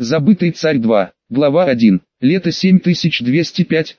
Забытый царь 2. Глава 1. Лето 7205,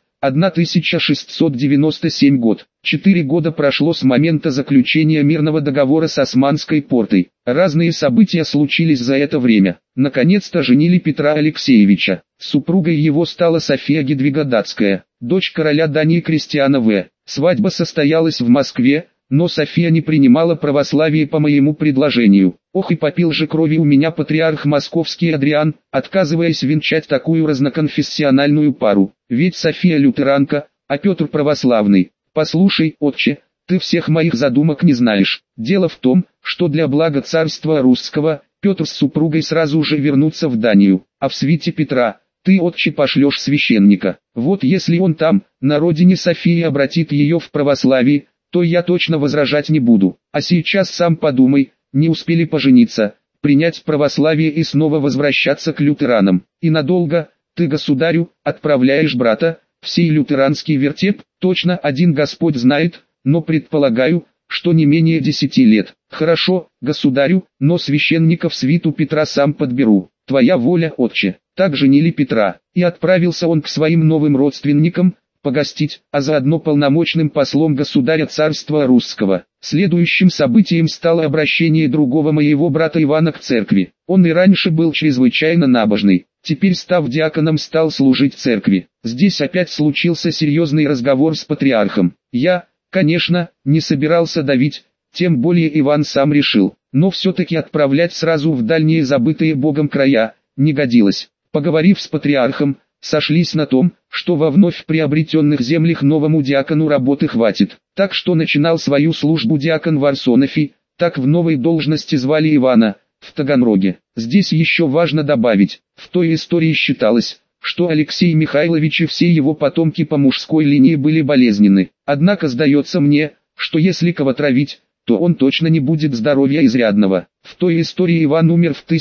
1697 год. 4 года прошло с момента заключения мирного договора с Османской портой. Разные события случились за это время. Наконец-то женили Петра Алексеевича. Супругой его стала София Гедвига-Датская, дочь короля Дании Кристиана В. Свадьба состоялась в Москве, но София не принимала православие по моему предложению. Ох и попил же крови у меня патриарх московский Адриан, отказываясь венчать такую разноконфессиональную пару. Ведь София лютеранка, а Петр православный. Послушай, отче, ты всех моих задумок не знаешь. Дело в том, что для блага царства русского, Петр с супругой сразу же вернутся в Данию, а в свите Петра, ты, отче, пошлешь священника. Вот если он там, на родине Софии, обратит ее в православие, то я точно возражать не буду. А сейчас сам подумай, не успели пожениться, принять православие и снова возвращаться к лютеранам. И надолго, ты, государю, отправляешь брата, в сей лютеранский вертеп, точно один Господь знает, но предполагаю, что не менее 10 лет. Хорошо, государю, но священника в свиту Петра сам подберу. Твоя воля, отче. Так женили Петра, и отправился он к своим новым родственникам, погостить, а заодно полномочным послом государя царства русского. Следующим событием стало обращение другого моего брата Ивана к церкви. Он и раньше был чрезвычайно набожный, теперь, став диаконом, стал служить церкви. Здесь опять случился серьезный разговор с патриархом. Я, конечно, не собирался давить, тем более Иван сам решил, но все-таки отправлять сразу в дальние забытые Богом края не годилось. Поговорив с патриархом, сошлись на том, что во вновь приобретенных землях новому диакону работы хватит. Так что начинал свою службу диакон Варсонофий, так в новой должности звали Ивана, в Таганроге. Здесь еще важно добавить, в той истории считалось, что Алексей Михайлович и все его потомки по мужской линии были болезненны. Однако сдается мне, что если кого травить, то он точно не будет здоровья изрядного. В той истории Иван умер в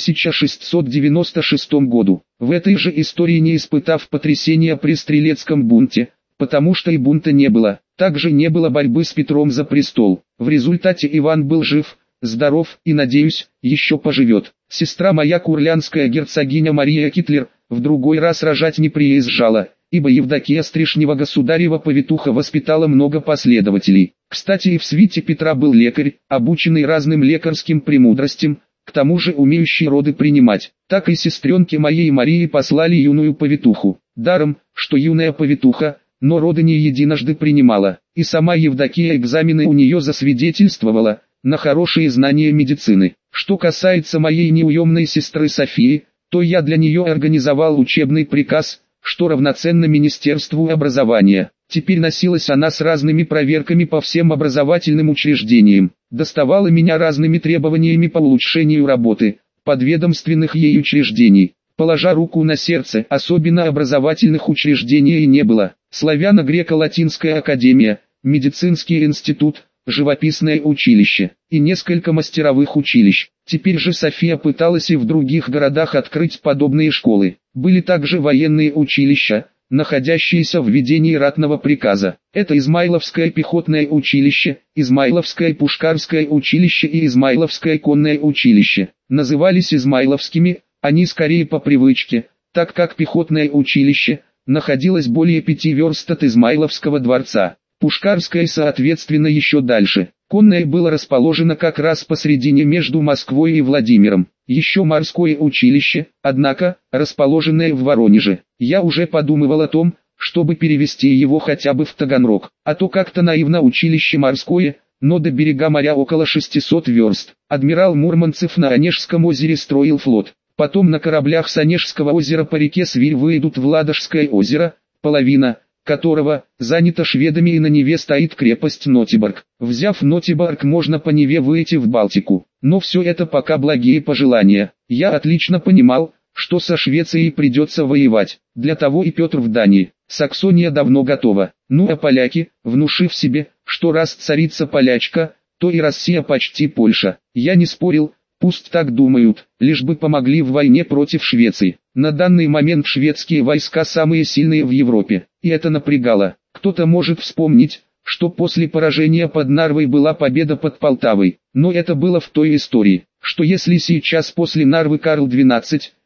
1696 году. В этой же истории, не испытав потрясения при Стрелецком бунте, потому что и бунта не было, также не было борьбы с Петром за престол. В результате Иван был жив, здоров и, надеюсь, еще поживет. Сестра моя курлянская герцогиня Мария Китлер в другой раз рожать не приезжала, ибо Евдокия Стришнева государева повитуха воспитала много последователей. Кстати, и в свите Петра был лекарь, обученный разным лекарским премудростям, к тому же умеющий роды принимать. Так и сестренке моей Марии послали юную повитуху. Даром, что юная повитуха, но роды не единожды принимала. И сама Евдокия экзамены у нее засвидетельствовала на хорошие знания медицины. Что касается моей неуемной сестры Софии, то я для нее организовал учебный приказ, что равноценно Министерству образования. Теперь носилась она с разными проверками по всем образовательным учреждениям, доставала меня разными требованиями по улучшению работы подведомственных ей учреждений. Положа руку на сердце, особенно образовательных учреждений не было. Славяно-греко-латинская академия, медицинский институт, живописное училище и несколько мастеровых училищ. Теперь же София пыталась и в других городах открыть подобные школы. Были также военные училища, находящиеся в ведении ратного приказа. Это Измайловское пехотное училище, Измайловское пушкарское училище и Измайловское конное училище. Назывались Измайловскими, они скорее по привычке, так как пехотное училище находилось более 5 верст от Измайловского дворца. Пушкарское соответственно еще дальше. Конное было расположено как раз посредине между Москвой и Владимиром. Еще морское училище, однако, расположенное в Воронеже. Я уже подумывал о том, чтобы перевести его хотя бы в Таганрог. А то как-то наивно училище морское, но до берега моря около 600 верст. Адмирал Мурманцев на Онежском озере строил флот. Потом на кораблях с Онежского озера по реке Свирь выйдут в Ладожское озеро, половина которого занята шведами, и на Неве стоит крепость Нотиборг. Взяв Нотиборг, можно по Неве выйти в Балтику. Но все это пока благие пожелания. Я отлично понимал, что со Швецией придется воевать. Для того и Петр в Дании. Саксония давно готова. Ну а поляки, внушив себе, что раз царица полячка, то и Россия почти Польша. Я не спорил, пусть так думают, лишь бы помогли в войне против Швеции. На данный момент шведские войска самые сильные в Европе, и это напрягало. Кто-то может вспомнить, что после поражения под Нарвой была победа под Полтавой, но это было в той истории, что если сейчас после Нарвы Карл XII,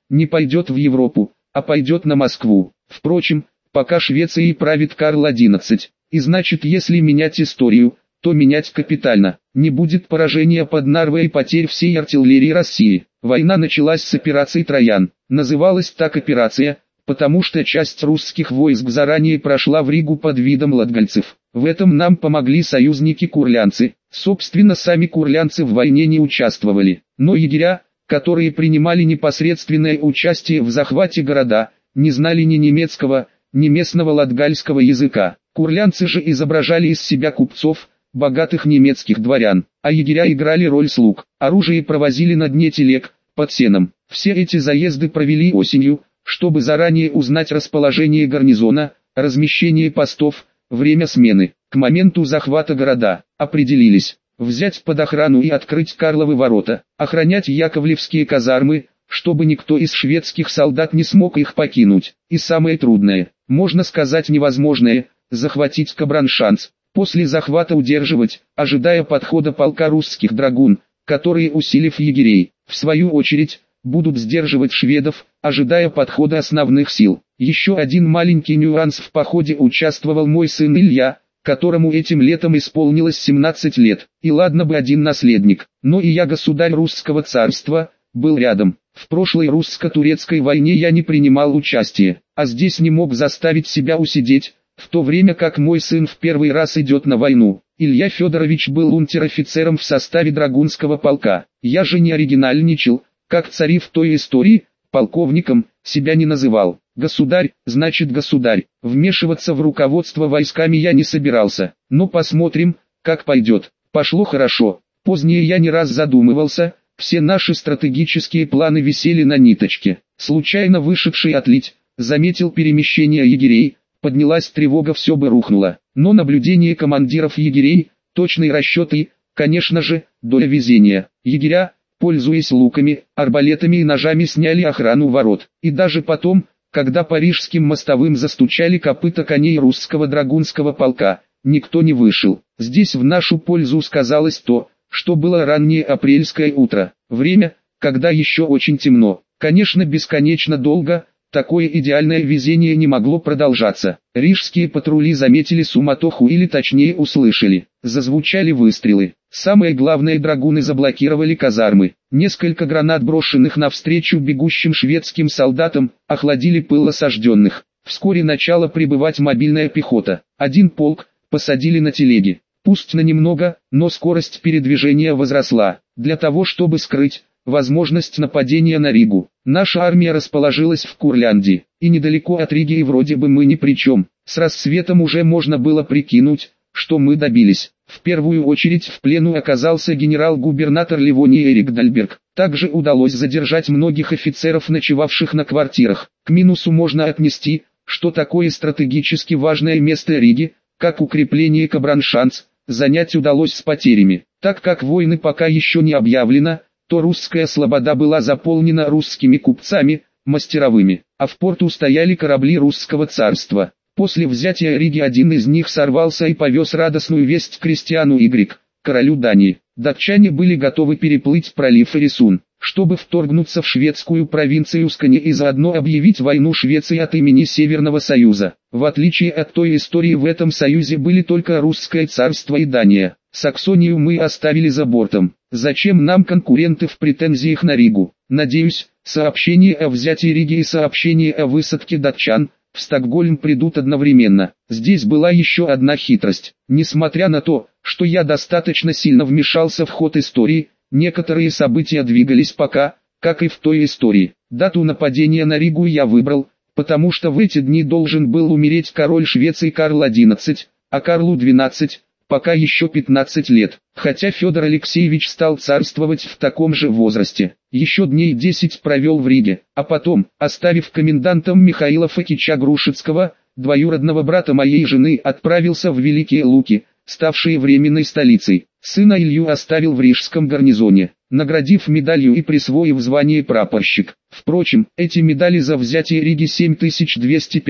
не пойдет в Европу, а пойдет на Москву. Впрочем, пока Швецией правит Карл XI, и значит, если менять историю, то менять капитально. Не будет поражения под Нарвой и потерь всей артиллерии России. Война началась с операции «Троян». Называлась так операция, потому что часть русских войск заранее прошла в Ригу под видом латгальцев. В этом нам помогли союзники-курлянцы. Собственно, сами курлянцы в войне не участвовали, но егеря, которые принимали непосредственное участие в захвате города, не знали ни немецкого, ни местного латгальского языка. Курлянцы же изображали из себя купцов, богатых немецких дворян, а егеря играли роль слуг. Оружие провозили на дне телег, под сеном. Все эти заезды провели осенью, чтобы заранее узнать расположение гарнизона, размещение постов, время смены. К моменту захвата города определились взять под охрану и открыть Карловы ворота, охранять яковлевские казармы, чтобы никто из шведских солдат не смог их покинуть. И самое трудное, можно сказать невозможное, захватить Кабраншанц. После захвата удерживать, ожидая подхода полка русских драгун, которые, усилив егерей, в свою очередь, будут сдерживать шведов, ожидая подхода основных сил. Еще один маленький нюанс: в походе участвовал мой сын Илья, которому этим летом исполнилось 17 лет. И ладно бы один наследник, но и я, государь русского царства, был рядом. В прошлой русско-турецкой войне я не принимал участия, а здесь не мог заставить себя усидеть, в то время как мой сын в первый раз идет на войну. Илья Федорович был унтер-офицером в составе драгунского полка. Я же не оригинальничал, как цари в той истории, полковником себя не называл. Государь, значит государь. Вмешиваться в руководство войсками я не собирался. Но посмотрим, как пойдет. Пошло хорошо. Позднее я не раз задумывался, все наши стратегические планы висели на ниточке. Случайно вышедший отлить, заметил перемещение егерей, поднялась тревога, все бы рухнуло. Но наблюдение командиров егерей, точные расчеты, конечно же, доля везения. Егеря, пользуясь луками, арбалетами и ножами, сняли охрану ворот. И даже потом, когда парижским мостовым застучали копыта коней русского драгунского полка, никто не вышел. Здесь в нашу пользу сказалось то, что было раннее апрельское утро. Время, когда еще очень темно. Конечно, бесконечно долго. Такое идеальное везение не могло продолжаться. Рижские патрули заметили суматоху, или точнее услышали. Зазвучали выстрелы. Самое главное, драгуны заблокировали казармы. Несколько гранат, брошенных навстречу бегущим шведским солдатам, охладили пыл осажденных. Вскоре начала прибывать мобильная пехота. Один полк посадили на телеги. Пусть на немного, но скорость передвижения возросла. Для того, чтобы скрыть возможность нападения на Ригу, наша армия расположилась в Курляндии, и недалеко от Риги, и вроде бы мы ни при чем. С рассветом уже можно было прикинуть, что мы добились. В первую очередь в плену оказался генерал-губернатор Ливонии Эрик Дальберг. Также удалось задержать многих офицеров, ночевавших на квартирах. К минусу можно отнести, что такое стратегически важное место Риги, как укрепление Кабраншанц, занять удалось с потерями. Так как войны пока еще не объявлено, то русская слобода была заполнена русскими купцами, мастеровыми, а в порту стояли корабли русского царства. После взятия Риги один из них сорвался и повез радостную весть Кристиану Y, королю Дании. Датчане были готовы переплыть пролив Эресун, чтобы вторгнуться в шведскую провинцию Скани и заодно объявить войну Швеции от имени Северного Союза. В отличие от той истории, в этом союзе были только русское царство и Дания. Саксонию мы оставили за бортом. Зачем нам конкуренты в претензиях на Ригу? Надеюсь, сообщение о взятии Риги и сообщение о высадке датчан в Стокгольм придут одновременно. Здесь была еще одна хитрость. Несмотря на то, что я достаточно сильно вмешался в ход истории, некоторые события двигались пока, как и в той истории. Дату нападения на Ригу я выбрал, потому что в эти дни должен был умереть король Швеции Карл XI, а Карлу XII пока еще 15 лет, хотя Федор Алексеевич стал царствовать в таком же возрасте. Еще дней 10 провел в Риге, а потом, оставив комендантом Михаила Фокича Грушевского, двоюродного брата моей жены, отправился в Великие Луки, ставшие временной столицей. Сына Илью оставил в рижском гарнизоне, наградив медалью и присвоив звание прапорщик. Впрочем, эти медали за взятие Риги 7205,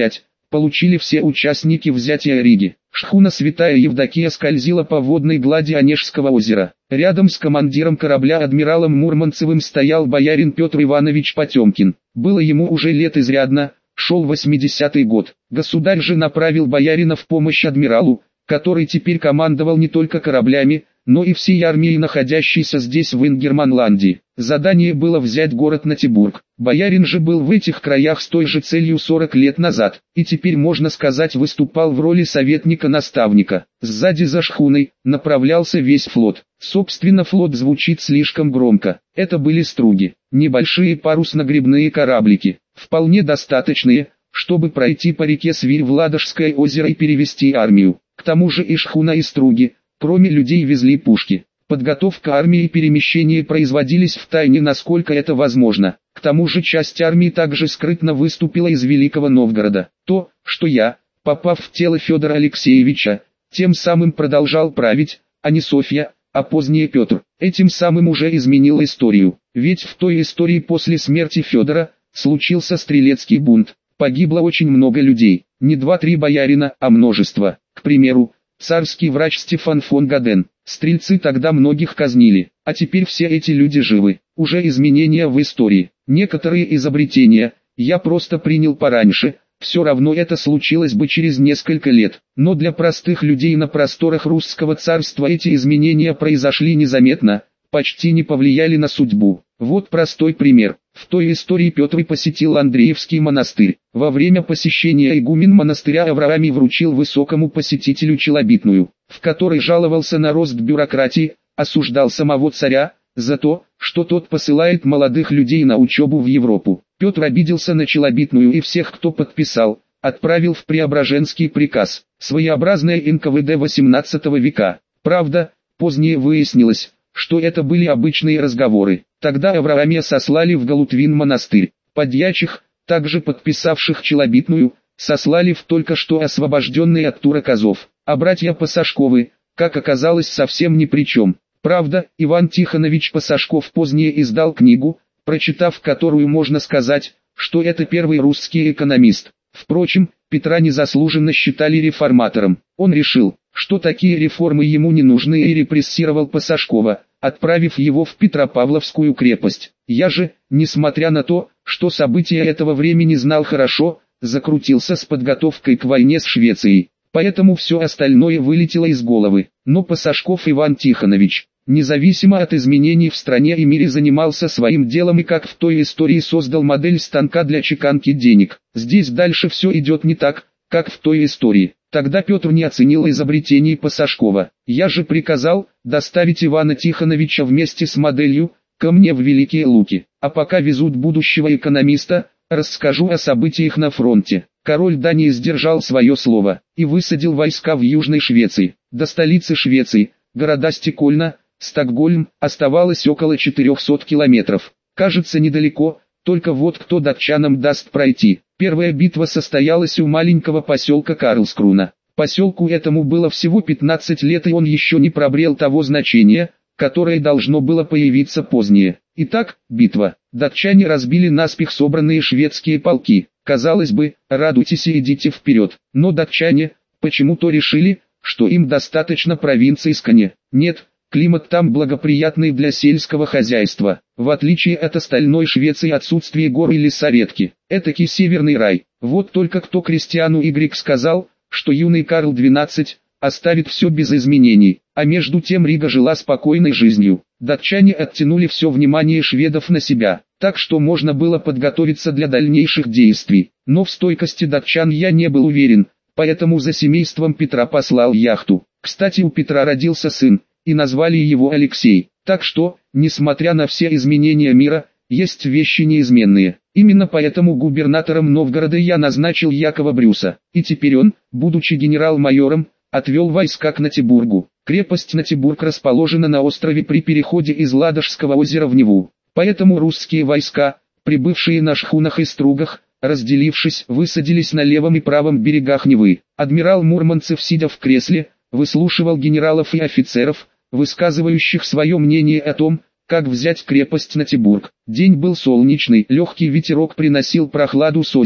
получили все участники взятия Риги. Шхуна «Святая Евдокия» скользила по водной глади Онежского озера. Рядом с командиром корабля адмиралом Мурманцевым стоял боярин Петр Иванович Потемкин. Было ему уже лет изрядно, шел 80-й год. Государь же направил боярина в помощь адмиралу, который теперь командовал не только кораблями, но и всей армией, находящейся здесь в Ингерманландии. Задание было взять город Натибург. Боярин же был в этих краях с той же целью 40 лет назад, и теперь, можно сказать, выступал в роли советника-наставника. Сзади за шхуной направлялся весь флот. Собственно, флот звучит слишком громко. Это были струги, небольшие парусно-гребные кораблики, вполне достаточные, чтобы пройти по реке Свирь в Ладожское озеро и перевести армию. К тому же и шхуна, и струги, кроме людей, везли пушки. Подготовка армии и перемещение производились в тайне, насколько это возможно. К тому же часть армии также скрытно выступила из Великого Новгорода. То, что я, попав в тело Федора Алексеевича, тем самым продолжал править, а не Софья, а позднее Петр, этим самым уже изменил историю. Ведь в той истории после смерти Федора случился стрелецкий бунт. Погибло очень много людей, не 2-3 боярина, а множество. К примеру, царский врач Стефан фон Гаден. Стрельцы тогда многих казнили, а теперь все эти люди живы. Уже изменения в истории. Некоторые изобретения я просто принял пораньше, все равно это случилось бы через несколько лет. Но для простых людей на просторах русского царства эти изменения произошли незаметно, почти не повлияли на судьбу. Вот простой пример. В той истории Петр посетил Андреевский монастырь. Во время посещения игумен монастыря Авраамий вручил высокому посетителю челобитную, в которой жаловался на рост бюрократии, осуждал самого царя за то, что тот посылает молодых людей на учебу в Европу. Петр обиделся на челобитную и всех, кто подписал, отправил в Преображенский приказ. Своеобразное НКВД XVIII века. Правда, позднее выяснилось, что это были обычные разговоры. Тогда Авраамия сослали в Галутвин монастырь. Подьячих, также подписавших челобитную, сослали в только что освобожденные от Турок Азов. А братья Пасашковы, как оказалось, совсем ни при чем. Правда, Иван Тихонович Пасашков позднее издал книгу, прочитав которую можно сказать, что это первый русский экономист. Впрочем, Петра незаслуженно считали реформатором. Он решил, что такие реформы ему не нужны, и репрессировал Пасашкова, отправив его в Петропавловскую крепость. Я же, несмотря на то, что события этого времени знал хорошо, закрутился с подготовкой к войне с Швецией. Поэтому все остальное вылетело из головы. Но Пасашков Иван Тихонович, независимо от изменений в стране и мире, занимался своим делом и, как в той истории, создал модель станка для чеканки денег. Здесь дальше все идет не так, как в той истории. Тогда Петр не оценил изобретений Пасашкова. Я же приказал доставить Ивана Тихоновича вместе с моделью ко мне в Великие Луки. А пока везут будущего экономиста, расскажу о событиях на фронте. Король Дании сдержал свое слово и высадил войска в Южной Швеции. До столицы Швеции, города Стокгольм, Стокгольм, оставалось около 400 километров. Кажется, недалеко, только вот кто датчанам даст пройти. Первая битва состоялась у маленького поселка Карлскруна. Поселку этому было всего 15 лет, и он еще не приобрел того значения, которое должно было появиться позднее. Итак, битва. Датчане разбили наспех собранные шведские полки. Казалось бы, радуйтесь и идите вперед. Но датчане почему-то решили, что им достаточно провинции Скане. Нет, климат там благоприятный для сельского хозяйства. В отличие от остальной Швеции, отсутствие гор и леса редки. Этакий северный рай. Вот только кто Кристиану Y сказал, что юный Карл XII оставит все без изменений. А между тем Рига жила спокойной жизнью. Датчане оттянули все внимание шведов на себя, так что можно было подготовиться для дальнейших действий. Но в стойкости датчан я не был уверен, поэтому за семейством Петра послал яхту. Кстати, у Петра родился сын, и назвали его Алексей. Так что, несмотря на все изменения мира, есть вещи неизменные. Именно поэтому губернатором Новгорода я назначил Якова Брюса. И теперь он, будучи генерал-майором, отвел войска к Натибургу. Крепость Натибург расположена на острове при переходе из Ладожского озера в Неву. Поэтому русские войска, прибывшие на шхунах и стругах, разделившись, высадились на левом и правом берегах Невы. Адмирал Мурманцев, сидя в кресле, выслушивал генералов и офицеров, высказывающих свое мнение о том, как взять крепость Натибург. День был солнечный, легкий ветерок приносил прохладу с озера.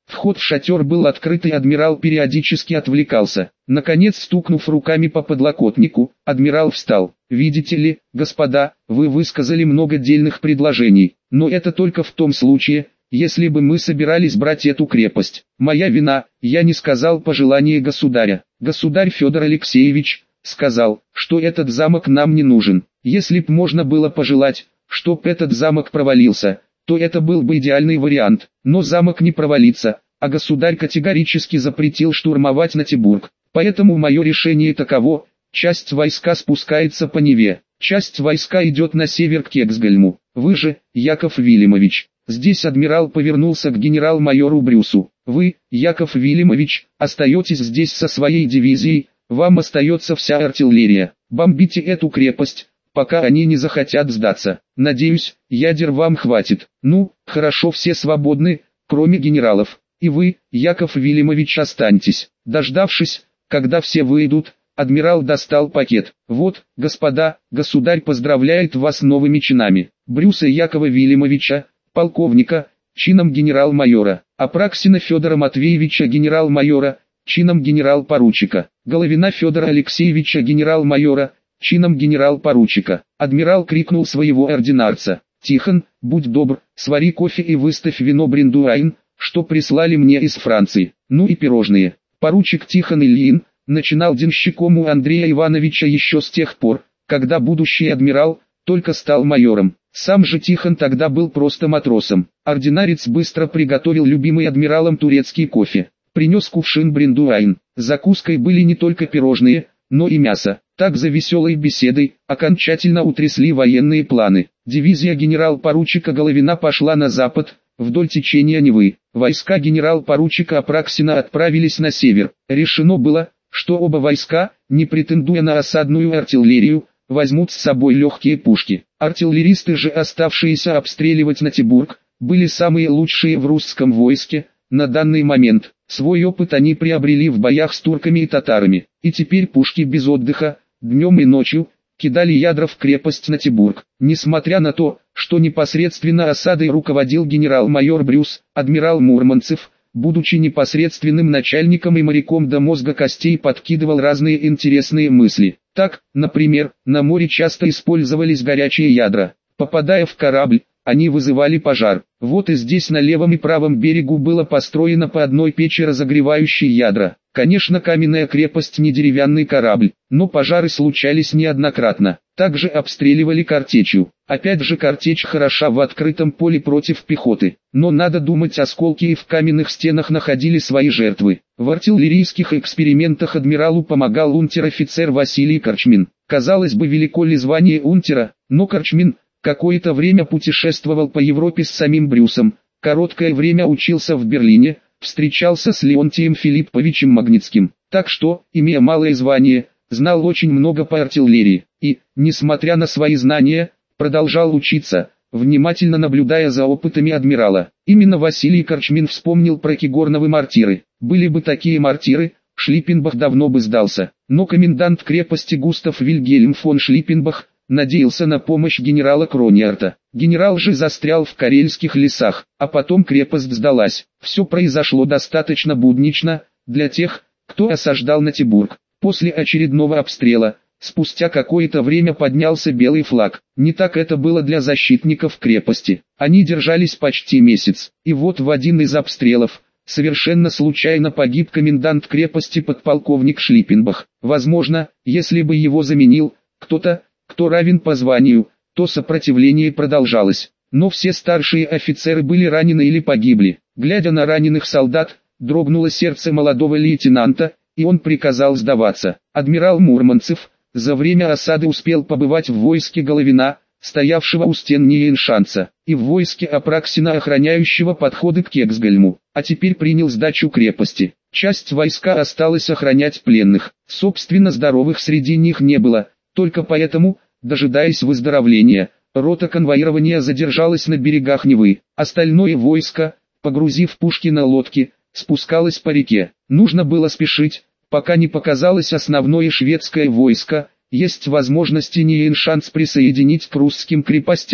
Вход в шатер был открыт, и адмирал периодически отвлекался. Наконец, стукнув руками по подлокотнику, адмирал встал. «Видите ли, господа, вы высказали много дельных предложений, но это только в том случае, если бы мы собирались брать эту крепость. Моя вина, я не сказал пожелание государя. Государь Федор Алексеевич сказал, что этот замок нам не нужен. Если б можно было пожелать, чтоб этот замок провалился, то это был бы идеальный вариант. Но замок не провалится, а государь категорически запретил штурмовать Натибург. Поэтому мое решение таково: часть войска спускается по Неве, часть войска идет на север к Кексгольму. Вы же, Яков Вильямович». Здесь адмирал повернулся к генерал-майору Брюсу. «Вы, Яков Вильямович, остаетесь здесь со своей дивизией, вам остается вся артиллерия. Бомбите эту крепость, пока они не захотят сдаться. Надеюсь, ядер вам хватит. Ну, хорошо, все свободны, кроме генералов. И вы, Яков Вильямович, останьтесь». Дождавшись, когда все выйдут, адмирал достал пакет. «Вот, господа, государь поздравляет вас с новыми чинами. Брюса Якова Вильямовича, полковника, чином генерал-майора, Апраксина Федора Матвеевича, генерал-майора, чином генерал-поручика, Головина Федора Алексеевича, генерал-майора, чином генерал-поручика». Адмирал крикнул своего ординарца: «Тихон, будь добр, свари кофе и выставь вино Бриндуайн, что прислали мне из Франции, ну и пирожные». Поручик Тихон Ильин начинал денщиком у Андрея Ивановича еще с тех пор, когда будущий адмирал только стал майором. Сам же Тихон тогда был просто матросом. Ординарец быстро приготовил любимый адмиралом турецкий кофе. Принес кувшин Бриндуайн. Закуской были не только пирожные, но и мясо. Так за веселой беседой окончательно утрясли военные планы. Дивизия генерал-поручика Головина пошла на запад, вдоль течения Невы. Войска генерал-поручика Апраксина отправились на север. Решено было, что оба войска, не претендуя на осадную артиллерию, возьмут с собой легкие пушки. Артиллеристы же, оставшиеся обстреливать Натибург, были самые лучшие в русском войске. На данный момент свой опыт они приобрели в боях с турками и татарами, и теперь пушки без отдыха, днем и ночью, кидали ядра в крепость Натибург. Несмотря на то, что непосредственно осадой руководил генерал-майор Брюс, адмирал Мурманцев, будучи непосредственным начальником и моряком до мозга костей, подкидывал разные интересные мысли. Так, например, на море часто использовались горячие ядра. Попадая в корабль, они вызывали пожар. Вот и здесь на левом и правом берегу было построено по одной печи, разогревающей ядра. Конечно, каменная крепость не деревянный корабль, но пожары случались неоднократно. Также обстреливали картечью. Опять же, картечь хороша в открытом поле против пехоты. Но надо думать, осколки и в каменных стенах находили свои жертвы. В артиллерийских экспериментах адмиралу помогал унтер-офицер Василий Корчмин. Казалось бы, велико ли звание унтера, но Корчмин какое-то время путешествовал по Европе с самим Брюсом, короткое время учился в Берлине, встречался с Леонтием Филипповичем Магнитским. Так что, имея малое звание, знал очень много по артиллерии, и, несмотря на свои знания, продолжал учиться, внимательно наблюдая за опытами адмирала. Именно Василий Корчмин вспомнил про Кигорновы мортиры. Были бы такие мортиры, Шлиппенбах давно бы сдался. Но комендант крепости Густав Вильгельм фон Шлиппенбах надеялся на помощь генерала Крониарта. Генерал же застрял в карельских лесах, а потом крепость сдалась. Все произошло достаточно буднично для тех, кто осаждал Натибург. После очередного обстрела, спустя какое-то время поднялся белый флаг. Не так это было для защитников крепости. Они держались почти месяц. И вот в один из обстрелов совершенно случайно погиб комендант крепости подполковник Шлиппенбах. Возможно, если бы его заменил кто-то, кто равен по званию, то сопротивление продолжалось. Но все старшие офицеры были ранены или погибли. Глядя на раненых солдат, дрогнуло сердце молодого лейтенанта, и он приказал сдаваться. Адмирал Мурманцев за время осады успел побывать в войске Головина, стоявшего у стен Ниеншанца, и в войске Апраксина, охраняющего подходы к Кексгольму, а теперь принял сдачу крепости. Часть войска осталась охранять пленных, собственно здоровых среди них не было, только поэтому, дожидаясь выздоровления, рота конвоирования задержалась на берегах Невы. Остальное войско, погрузив пушки на лодки, спускалось по реке. Нужно было спешить, пока не показалось основное шведское войско. Есть возможность Ниеншанц присоединить к русским крепостям.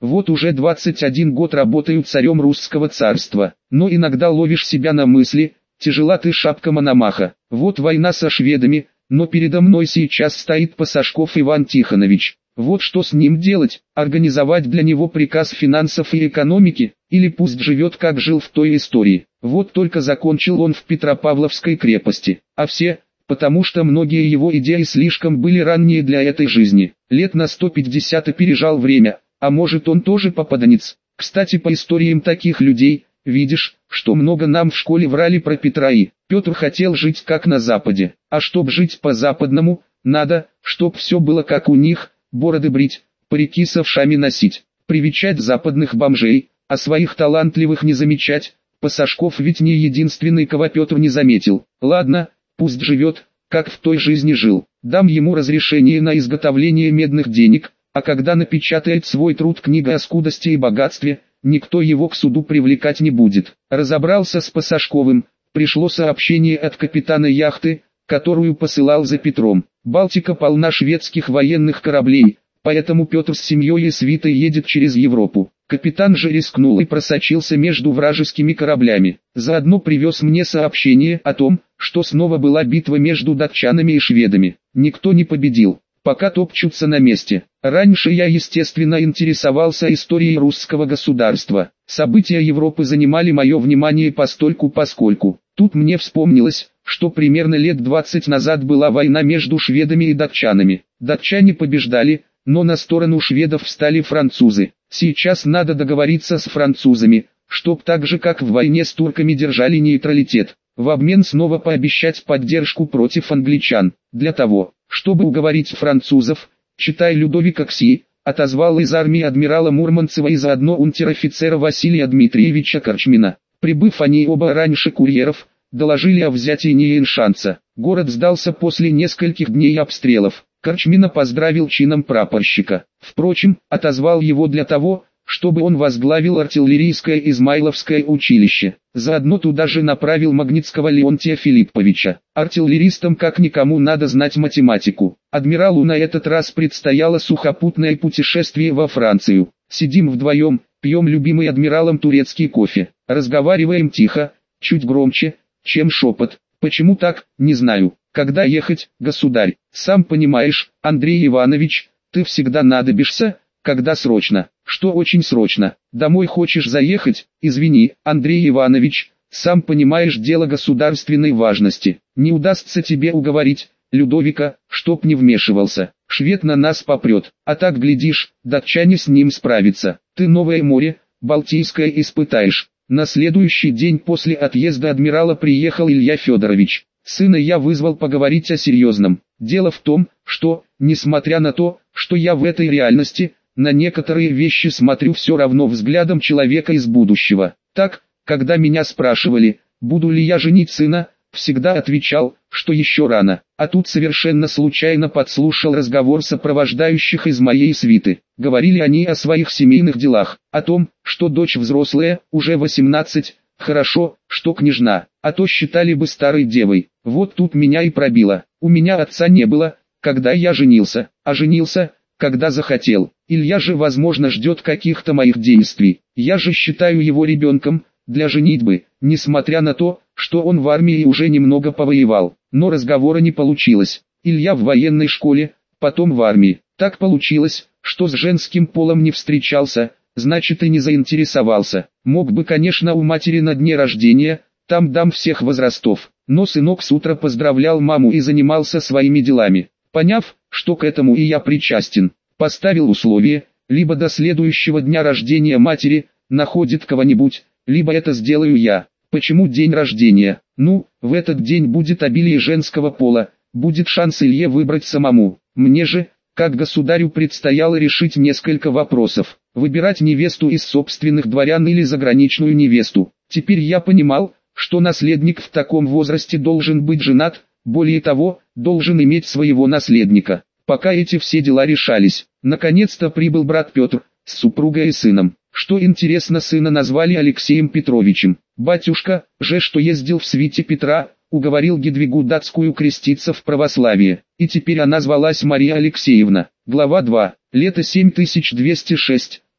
Вот уже 21 год работаю царем русского царства, но иногда ловишь себя на мысли, тяжела ты шапка Мономаха. Вот война со шведами, но передо мной сейчас стоит Пасашков Иван Тихонович. Вот что с ним делать, организовать для него приказ финансов и экономики, или пусть живет как жил в той истории. Вот только закончил он в Петропавловской крепости, а все, потому что многие его идеи слишком были ранние для этой жизни. Лет на 150 опережал время, а может он тоже попаданец. Кстати, по историям таких людей, видишь, что много нам в школе врали про Петра и Петр хотел жить как на Западе, а чтоб жить по-западному, надо, чтоб все было как у них, бороды брить, парики с овшами носить, привечать западных бомжей, а своих талантливых не замечать. Пасашков ведь не единственный, кого Петр не заметил. Ладно, пусть живет, как в той жизни жил. Дам ему разрешение на изготовление медных денег, а когда напечатает свой труд книга о скудости и богатстве, никто его к суду привлекать не будет. Разобрался с Пасашковым, пришло сообщение от капитана яхты, которую посылал за Петром. Балтика полна шведских военных кораблей, поэтому Петр с семьей и свитой едет через Европу. Капитан же рискнул и просочился между вражескими кораблями. Заодно привез мне сообщение о том, что снова была битва между датчанами и шведами. Никто не победил, пока топчутся на месте. Раньше я, естественно, интересовался историей русского государства. События Европы занимали мое внимание постольку-поскольку. Тут мне вспомнилось, что примерно лет 20 назад была война между шведами и датчанами. Датчане побеждали, но на сторону шведов встали французы. Сейчас надо договориться с французами, чтоб так же как в войне с турками держали нейтралитет. В обмен снова пообещать поддержку против англичан. Для того, чтобы уговорить французов, читай Людовика Кси, отозвал из армии адмирала Мурманцева и заодно унтер-офицера Василия Дмитриевича Корчмина. Прибыв они оба раньше курьеров, доложили о взятии Нейншанца. Город сдался после нескольких дней обстрелов. Корчмина поздравил чином прапорщика. Впрочем, отозвал его для того, чтобы он возглавил артиллерийское Измайловское училище. Заодно туда же направил Магнитского Леонтия Филипповича. Артиллеристам как никому надо знать математику. Адмиралу на этот раз предстояло сухопутное путешествие во Францию. Сидим вдвоем, пьем любимый адмиралом турецкий кофе. Разговариваем тихо, чуть громче, чем шепот. Почему так, не знаю. Когда ехать, государь? Сам понимаешь, Андрей Иванович, ты всегда надобишься, когда срочно. Что очень срочно? Домой хочешь заехать? Извини, Андрей Иванович, сам понимаешь, дело государственной важности. Не удастся тебе уговорить Людовика, чтоб не вмешивался. Швед на нас попрет, а так глядишь, датчане с ним справятся. Ты новое море, Балтийское, испытаешь. На следующий день после отъезда адмирала приехал Илья Федорович. Сына я вызвал поговорить о серьезном. Дело в том, что, несмотря на то, что я в этой реальности, на некоторые вещи смотрю все равно взглядом человека из будущего. Так, когда меня спрашивали, буду ли я женить сына, всегда отвечал, что еще рано. А тут совершенно случайно подслушал разговор сопровождающих из моей свиты. Говорили они о своих семейных делах, о том, что дочь взрослая, уже 18, хорошо, что княжна, а то считали бы старой девой. Вот тут меня и пробило. У меня отца не было, когда я женился, а женился, когда захотел. Илья же, возможно, ждет каких-то моих действий. Я же считаю его ребенком для женитьбы, несмотря на то, что он в армии уже немного повоевал. Но разговора не получилось. Илья в военной школе, потом в армии. Так получилось, что с женским полом не встречался, значит и не заинтересовался. Мог бы, конечно, у матери на дне рождения, там дам всех возрастов. Но сынок с утра поздравлял маму и занимался своими делами. Поняв, что к этому и я причастен, поставил условие, либо до следующего дня рождения матери находит кого-нибудь, либо это сделаю я. Почему день рождения? Ну, в этот день будет обилие женского пола, будет шанс Илье выбрать самому. Мне же, как государю, предстояло решить несколько вопросов. Выбирать невесту из собственных дворян или заграничную невесту. Теперь я понимал, что наследник в таком возрасте должен быть женат, более того, должен иметь своего наследника. Пока эти все дела решались, наконец-то прибыл брат Петр, с супругой и сыном. Что интересно, сына назвали Алексеем Петровичем. Батюшка, же что ездил в свите Петра, уговорил Гедвигу Датскую креститься в православие, и теперь она звалась Мария Алексеевна. Глава 2. Лето 7206.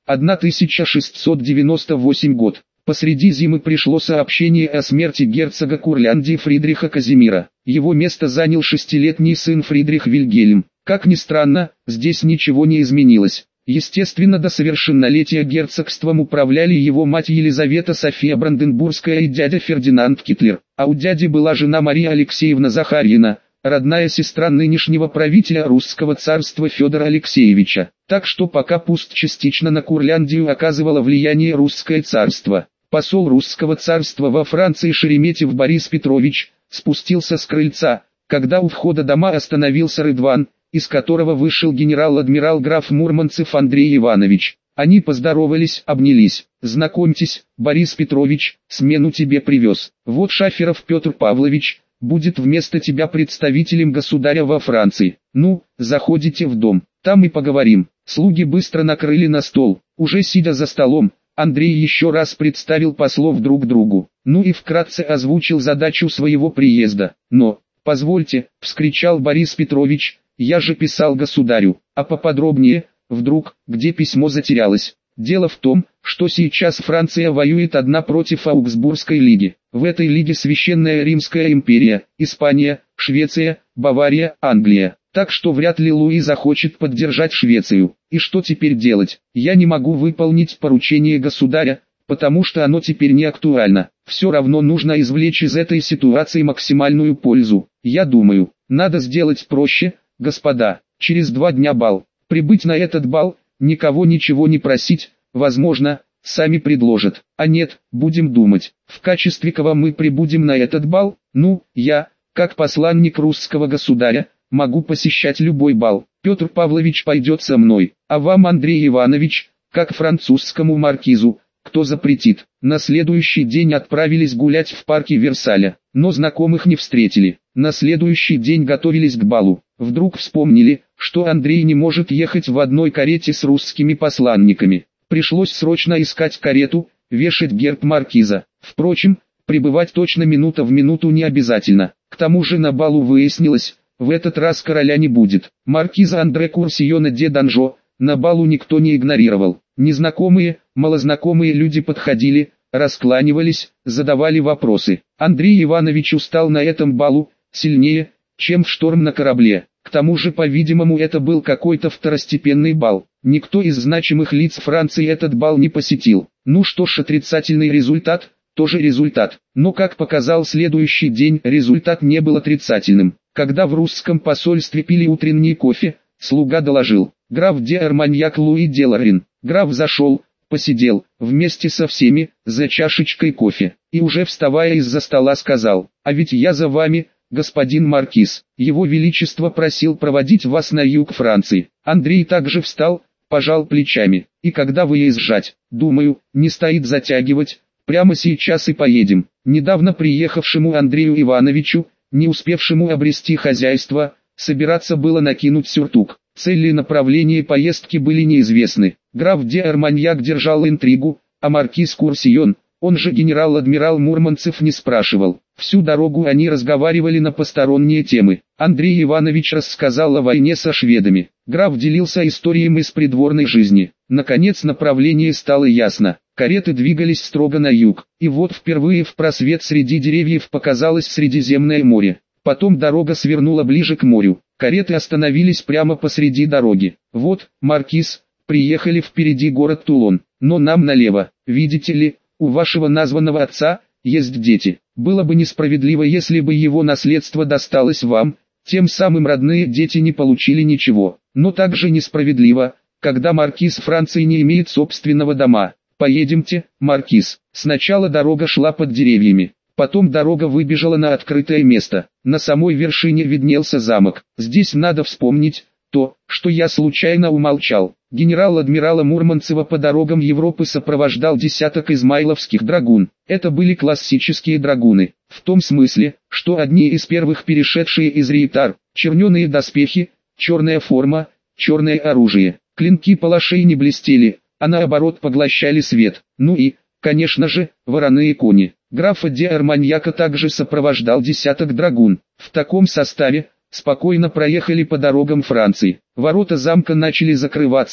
1698 год. Посреди зимы пришло сообщение о смерти герцога Курляндии Фридриха Казимира. Его место занял шестилетний сын Фридрих Вильгельм. Как ни странно, здесь ничего не изменилось. Естественно, до совершеннолетия герцогством управляли его мать Елизавета София Бранденбургская и дядя Фердинанд Китлер, а у дяди была жена Мария Алексеевна Захарьина, родная сестра нынешнего правителя Русского царства Федора Алексеевича. Так что пока пуст частично на Курляндию оказывало влияние Русское царство. Посол Русского царства во Франции Шереметьев Борис Петрович спустился с крыльца, когда у входа дома остановился Рыдван, из которого вышел генерал-адмирал граф Мурманцев Андрей Иванович. Они поздоровались, обнялись. «Знакомьтесь, Борис Петрович, смену тебе привез. Вот Шаферов Петр Павлович, будет вместо тебя представителем государя во Франции. Ну, заходите в дом, там и поговорим». Слуги быстро накрыли на стол. Уже сидя за столом, Андрей еще раз представил послов друг другу. Ну и вкратце озвучил задачу своего приезда. «Но, позвольте», — вскричал Борис Петрович, — «я же писал государю, а поподробнее, вдруг, где письмо затерялось». Дело в том, что сейчас Франция воюет одна против Аугсбургской лиги. В этой лиге Священная Римская империя, Испания, Швеция, Бавария, Англия. Так что вряд ли Луи захочет поддержать Швецию. И что теперь делать? Я не могу выполнить поручение государя, потому что оно теперь не актуально. Все равно нужно извлечь из этой ситуации максимальную пользу. Я думаю, надо сделать проще, господа. Через 2 дня бал. Прибыть на этот бал, никого ничего не просить, возможно, сами предложат. А нет, будем думать, в качестве кого мы прибудем на этот бал. Ну, я, как посланник русского государя, могу посещать любой бал. Петр Павлович пойдет со мной, а вам, Андрей Иванович, как французскому маркизу, кто запретит. На следующий день отправились гулять в парке Версаля, но знакомых не встретили. На следующий день готовились к балу. Вдруг вспомнили, что Андрей не может ехать в одной карете с русскими посланниками. Пришлось срочно искать карету, вешать герб маркиза. Впрочем, прибывать точно минута в минуту не обязательно. К тому же на балу выяснилось, в этот раз короля не будет. Маркиза Андре Курсиона де Данжо на балу никто не игнорировал. Незнакомые, малознакомые люди подходили, раскланивались, задавали вопросы. Андрей Иванович устал на этом балу, сильнее, чем в шторм на корабле. К тому же, по-видимому, это был какой-то второстепенный бал. Никто из значимых лиц Франции этот бал не посетил. Ну что ж, отрицательный результат, тоже результат. Но как показал следующий день, результат не был отрицательным. Когда в русском посольстве пили утренний кофе, слуга доложил: граф де Арманьяк Луи де Лорен. Граф зашел, посидел, вместе со всеми, за чашечкой кофе, и уже вставая из-за стола сказал: а ведь я за вами, господин маркиз. Его величество просил проводить вас на юг Франции. Андрей также встал, пожал плечами. И когда выезжать? Думаю, не стоит затягивать, прямо сейчас и поедем. Недавно приехавшему Андрею Ивановичу, не успевшему обрести хозяйство, собираться было накинуть сюртук. Цели и направления поездки были неизвестны. Граф де Арманьяк держал интригу, а маркиз Курсион, он же генерал-адмирал Мурманцев, не спрашивал. Всю дорогу они разговаривали на посторонние темы. Андрей Иванович рассказал о войне со шведами. Граф делился историями из придворной жизни. Наконец направление стало ясно. Кареты двигались строго на юг. И вот впервые в просвет среди деревьев показалось Средиземное море. Потом дорога свернула ближе к морю. Кареты остановились прямо посреди дороги. Вот, маркиз, приехали, впереди город Тулон. Но нам налево. Видите ли, у вашего названного отца есть дети. Было бы несправедливо, если бы его наследство досталось вам, тем самым родные дети не получили ничего. Но также несправедливо, когда маркиз Франции не имеет собственного дома. Поедемте, маркиз. Сначала дорога шла под деревьями. Потом дорога выбежала на открытое место. На самой вершине виднелся замок. Здесь надо вспомнить то, что я случайно умолчал. Генерал-адмирала Мурманцева по дорогам Европы сопровождал десяток измайловских драгун. Это были классические драгуны, в том смысле, что одни из первых перешедшие из рейтар, черненые доспехи, черная форма, черное оружие. Клинки палашей не блестели, а наоборот поглощали свет. Ну и, конечно же, вороные кони. Графа де Арманьяка также сопровождал десяток драгун. В таком составе спокойно проехали по дорогам Франции. Ворота замка начали закрываться,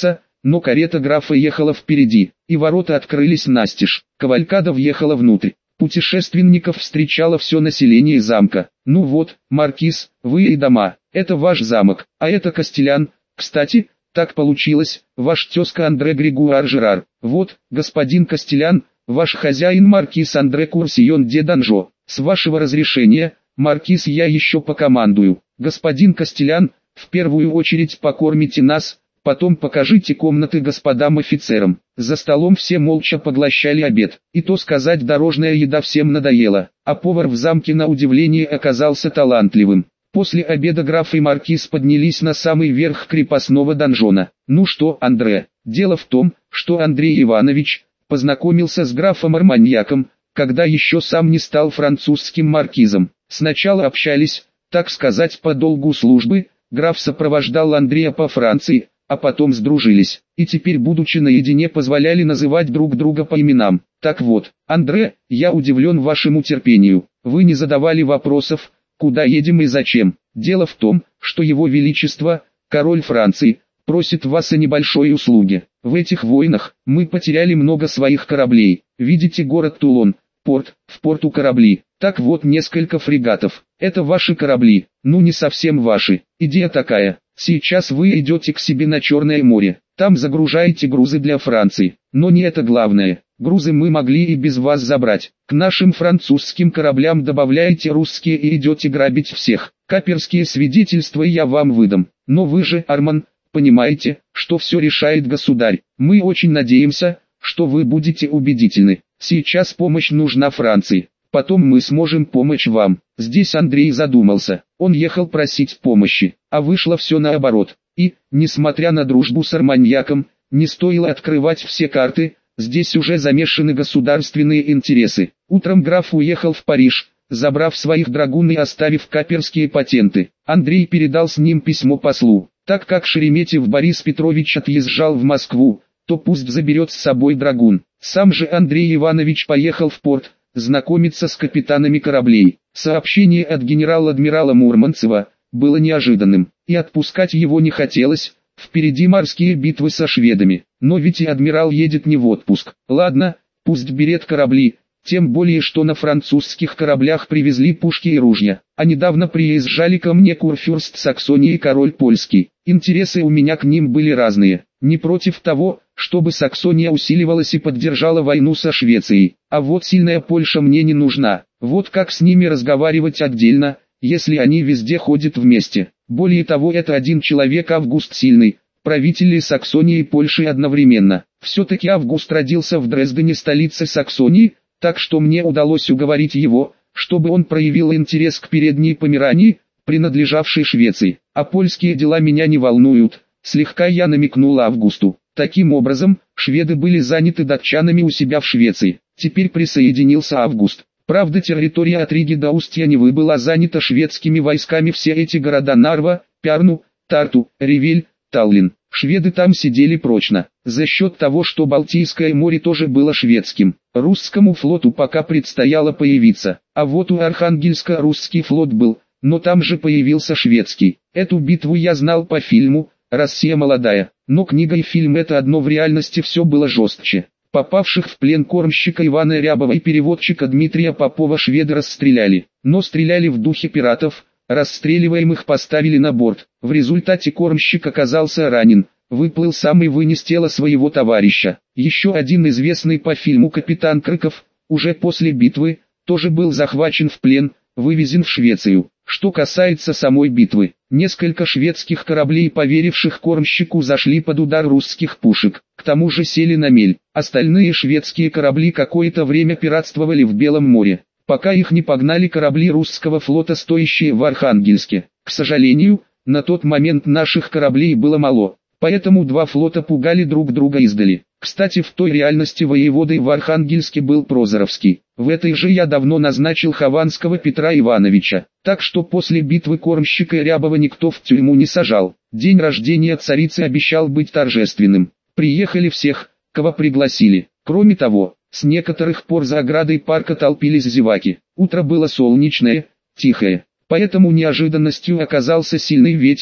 но карета графа ехала впереди, и ворота открылись настежь. Кавалькада въехала внутрь. Путешественников встречало все население замка. «Ну вот, маркиз, вы и дома, это ваш замок, а это Кастелян. Кстати, так получилось, ваш тезка Андре Григуар Жерар. Вот, господин Кастелян, ваш хозяин маркиз Андре Курсион де Данжо. С вашего разрешения, маркиз, я еще покомандую. Господин Кастелян, в первую очередь покормите нас, потом покажите комнаты господам офицерам». За столом все молча поглощали обед, и то сказать, дорожная еда всем надоела, а повар в замке на удивление оказался талантливым. После обеда граф и маркиз поднялись на самый верх крепостного донжона. «Ну что, Андре?» «Дело в том, что Андрей Иванович познакомился с графом Арманьяком, когда еще сам не стал французским маркизом. Сначала общались, так сказать, по долгу службы, граф сопровождал Андрея по Франции, а потом сдружились, и теперь, будучи наедине, позволяли называть друг друга по именам. Так вот, Андре, я удивлен вашему терпению. Вы не задавали вопросов, куда едем и зачем. Дело в том, что его величество, король Франции, просит вас о небольшой услуге. В этих войнах мы потеряли много своих кораблей. Видите город Тулон, порт, в порту корабли. Так вот, несколько фрегатов. Это ваши корабли. Ну, не совсем ваши. Идея такая. Сейчас вы идете к себе на Черное море. Там загружаете грузы для Франции. Но не это главное. Грузы мы могли и без вас забрать. К нашим французским кораблям добавляете русские и идете грабить всех. Каперские свидетельства я вам выдам. Но вы же, Арман, понимаете, что все решает государь. Мы очень надеемся, что вы будете убедительны. Сейчас помощь нужна Франции. Потом мы сможем помочь вам». Здесь Андрей задумался. Он ехал просить помощи, а вышло все наоборот. И, несмотря на дружбу с Арманьяком, не стоило открывать все карты, здесь уже замешаны государственные интересы. Утром граф уехал в Париж, забрав своих драгун и оставив каперские патенты. Андрей передал с ним письмо послу. Так как Шереметьев Борис Петрович отъезжал в Москву, то пусть заберет с собой драгун. Сам же Андрей Иванович поехал в порт, знакомиться с капитанами кораблей. Сообщение от генерал-адмирала Мурманцева было неожиданным, и отпускать его не хотелось. Впереди морские битвы со шведами, но ведь и адмирал едет не в отпуск. Ладно, пусть берет корабли, тем более что на французских кораблях привезли пушки и ружья. А недавно приезжали ко мне курфюрст Саксонии и король польский. Интересы у меня к ним были разные. Не против того, чтобы Саксония усиливалась и поддержала войну со Швецией. А вот сильная Польша мне не нужна. Вот как с ними разговаривать отдельно, если они везде ходят вместе. Более того, это один человек, Август Сильный, правители Саксонии и Польши одновременно. Все-таки Август родился в Дрездене, столице Саксонии, так что мне удалось уговорить его, чтобы он проявил интерес к Передней Померании, принадлежавшей Швеции. А польские дела меня не волнуют, слегка я намекнул Августу. Таким образом, шведы были заняты датчанами у себя в Швеции. Теперь присоединился Август. Правда, территория от Риги до Устья Невы была занята шведскими войсками. Все эти города Нарва, Пярну, Тарту, Ревель, Таллин. Шведы там сидели прочно, за счет того, что Балтийское море тоже было шведским. Русскому флоту пока предстояло появиться, а вот у Архангельска русский флот был, но там же появился шведский. Эту битву я знал по фильму «Россия молодая», но книга и фильм это одно, в реальности все было жестче. Попавших в плен кормщика Ивана Рябова и переводчика Дмитрия Попова шведы расстреляли, но стреляли в духе пиратов. Расстреливаемых поставили на борт. В результате кормщик оказался ранен, выплыл сам и вынес тело своего товарища. Еще один известный по фильму капитан Крыков, уже после битвы, тоже был захвачен в плен, вывезен в Швецию. Что касается самой битвы, несколько шведских кораблей, поверивших кормщику, зашли под удар русских пушек, к тому же сели на мель. Остальные шведские корабли какое-то время пиратствовали в Белом море, пока их не погнали корабли русского флота, стоящие в Архангельске. К сожалению, на тот момент наших кораблей было мало, поэтому два флота пугали друг друга издали. Кстати, в той реальности воеводой в Архангельске был Прозоровский. В этой же я давно назначил Хованского Петра Ивановича, так что после битвы кормщика и Рябова никто в тюрьму не сажал. День рождения царицы обещал быть торжественным. Приехали всех, кого пригласили. Кроме того, с некоторых пор за оградой парка толпились зеваки. Утро было солнечное, тихое, поэтому неожиданностью оказался сильный ветер,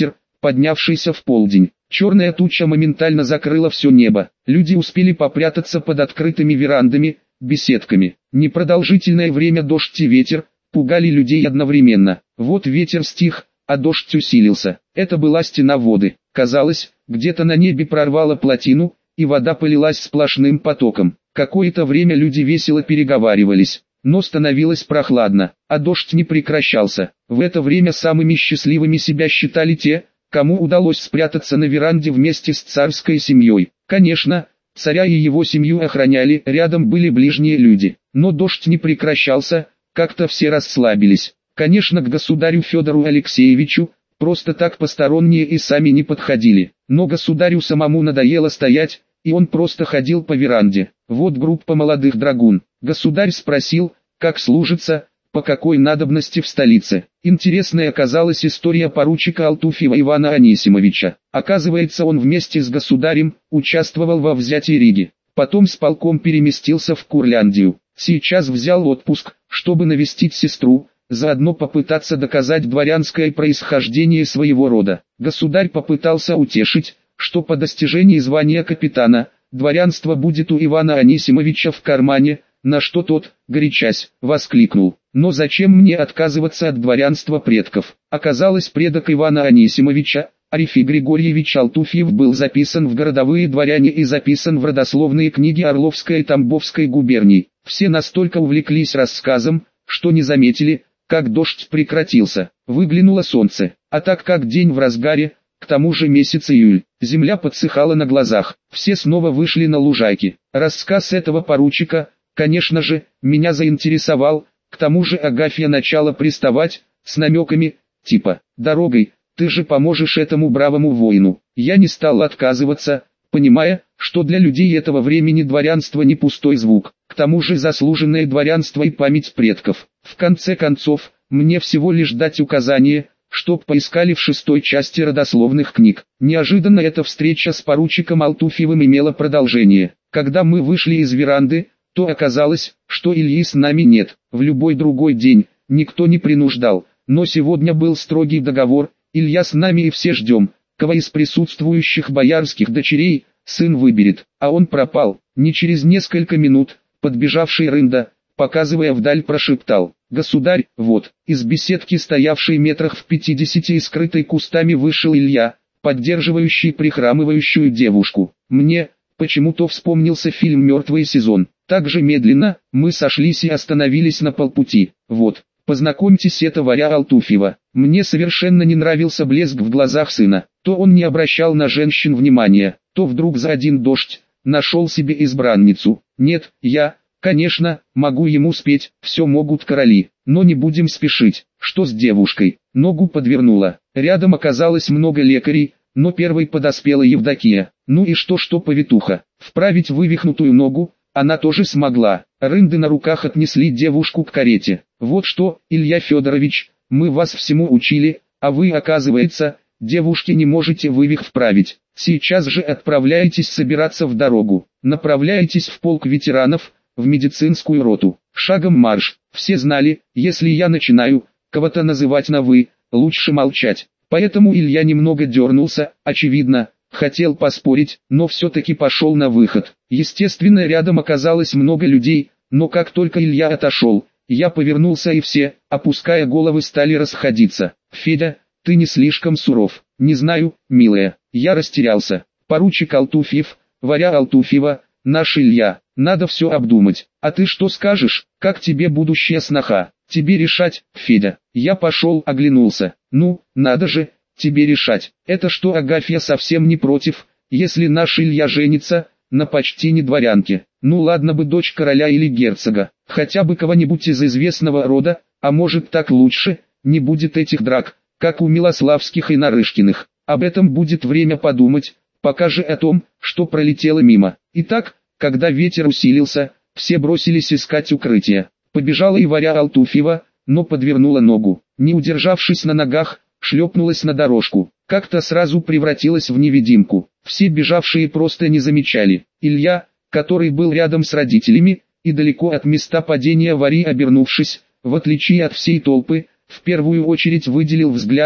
поднявшийся в полдень. Черная туча моментально закрыла все небо. Люди успели попрятаться под открытыми верандами, беседками. Непродолжительное время дождь и ветер пугали людей одновременно. Вот ветер стих, а дождь усилился. Это была стена воды. Казалось, где-то на небе прорвало плотину, и вода полилась сплошным потоком. Какое-то время люди весело переговаривались, но становилось прохладно, а дождь не прекращался. В это время самыми счастливыми себя считали те, кому удалось спрятаться на веранде вместе с царской семьей. Конечно, царя и его семью охраняли, рядом были ближние люди. Но дождь не прекращался, как-то все расслабились. Конечно, к государю Федору Алексеевичу просто так посторонние и сами не подходили. Но государю самому надоело стоять, и он просто ходил по веранде. Вот группа молодых драгун. Государь спросил, как служится, по какой надобности в столице. Интересной оказалась история поручика Алтуфьева Ивана Анисимовича. Оказывается, он вместе с государем участвовал во взятии Риги. Потом с полком переместился в Курляндию. Сейчас взял отпуск, чтобы навестить сестру, заодно попытаться доказать дворянское происхождение своего рода. Государь попытался утешить, что по достижении звания капитана, дворянство будет у Ивана Анисимовича в кармане, на что тот, горячась, воскликнул: «Но зачем мне отказываться от дворянства предков?» Оказалось, предок Ивана Анисимовича, Арифий Григорьевич Алтуфьев, был записан в городовые дворяне и записан в родословные книги Орловской и Тамбовской губерний. Все настолько увлеклись рассказом, что не заметили, как дождь прекратился. Выглянуло солнце, а так как день в разгаре, к тому же месяц июль, земля подсыхала на глазах. Все снова вышли на лужайки. Рассказ этого поручика, конечно же, меня заинтересовал. К тому же Агафья начала приставать, с намеками, типа: «Дорогой, ты же поможешь этому бравому воину». Я не стал отказываться, понимая, что для людей этого времени дворянство не пустой звук, к тому же заслуженное дворянство и память предков. В конце концов, мне всего лишь дать указание, чтоб поискали в 6-й части родословных книг. Неожиданно эта встреча с поручиком Алтуфьевым имела продолжение. Когда мы вышли из веранды, то оказалось, что Ильи с нами нет. В любой другой день никто не принуждал, но сегодня был строгий договор: Илья с нами и все ждем, кого из присутствующих боярских дочерей сын выберет, а он пропал. Не через несколько минут, подбежавший Рында, показывая вдаль, прошептал: «Государь, вот». Из беседки, стоявшей метрах в 50 и скрытой кустами, вышел Илья, поддерживающий прихрамывающую девушку. Мне почему-то вспомнился фильм «Мертвый сезон». Так же медленно мы сошлись и остановились на полпути. «Вот, познакомьтесь, это Варя Алтуфьева». Мне совершенно не нравился блеск в глазах сына. То он не обращал на женщин внимания, то вдруг за один дождь нашел себе избранницу. Нет, я, конечно, могу ему спеть, все могут короли, но не будем спешить. Что с девушкой? Ногу подвернула. Рядом оказалось много лекарей, но первой подоспела Евдокия. Ну и что повитуха? Вправить вывихнутую ногу она тоже смогла. Рынды на руках отнесли девушку к карете. Вот что, Илья Федорович, мы вас всему учили, а вы, оказывается, девушке не можете вывих вправить. Сейчас же отправляйтесь собираться в дорогу. Направляйтесь в полк ветеранов, в медицинскую роту. Шагом марш. Все знали, если я начинаю кого-то называть на «вы», лучше молчать. Поэтому Илья немного дернулся, очевидно, хотел поспорить, но все-таки пошел на выход. Естественно, рядом оказалось много людей, но как только Илья отошел, я повернулся, и все, опуская головы, стали расходиться. «Федя, ты не слишком суров?» «Не знаю, милая». Я растерялся. «Поручик Алтуфьев, Варя Алтуфьева, наш Илья. Надо все обдумать. А ты что скажешь? Как тебе будущая сноха?» «Тебе решать, Федя». Я пошел, оглянулся. «Ну, надо же, тебе решать. Это что, Агафья совсем не против, если наш Илья женится на почти не дворянке? Ну ладно бы дочь короля или герцога, хотя бы кого-нибудь из известного рода, а может так лучше, не будет этих драк, как у Милославских и Нарышкиных. Об этом будет время подумать, пока же о том, что пролетело мимо». Итак, когда ветер усилился, все бросились искать укрытие. Побежала и Варя Алтуфьева, но подвернула ногу. Не удержавшись на ногах, шлепнулась на дорожку. Как-то сразу превратилась в невидимку. Все бежавшие просто не замечали. Илья, который был рядом с родителями, и далеко от места падения Вари, обернувшись, в отличие от всей толпы, в первую очередь выделил взглядом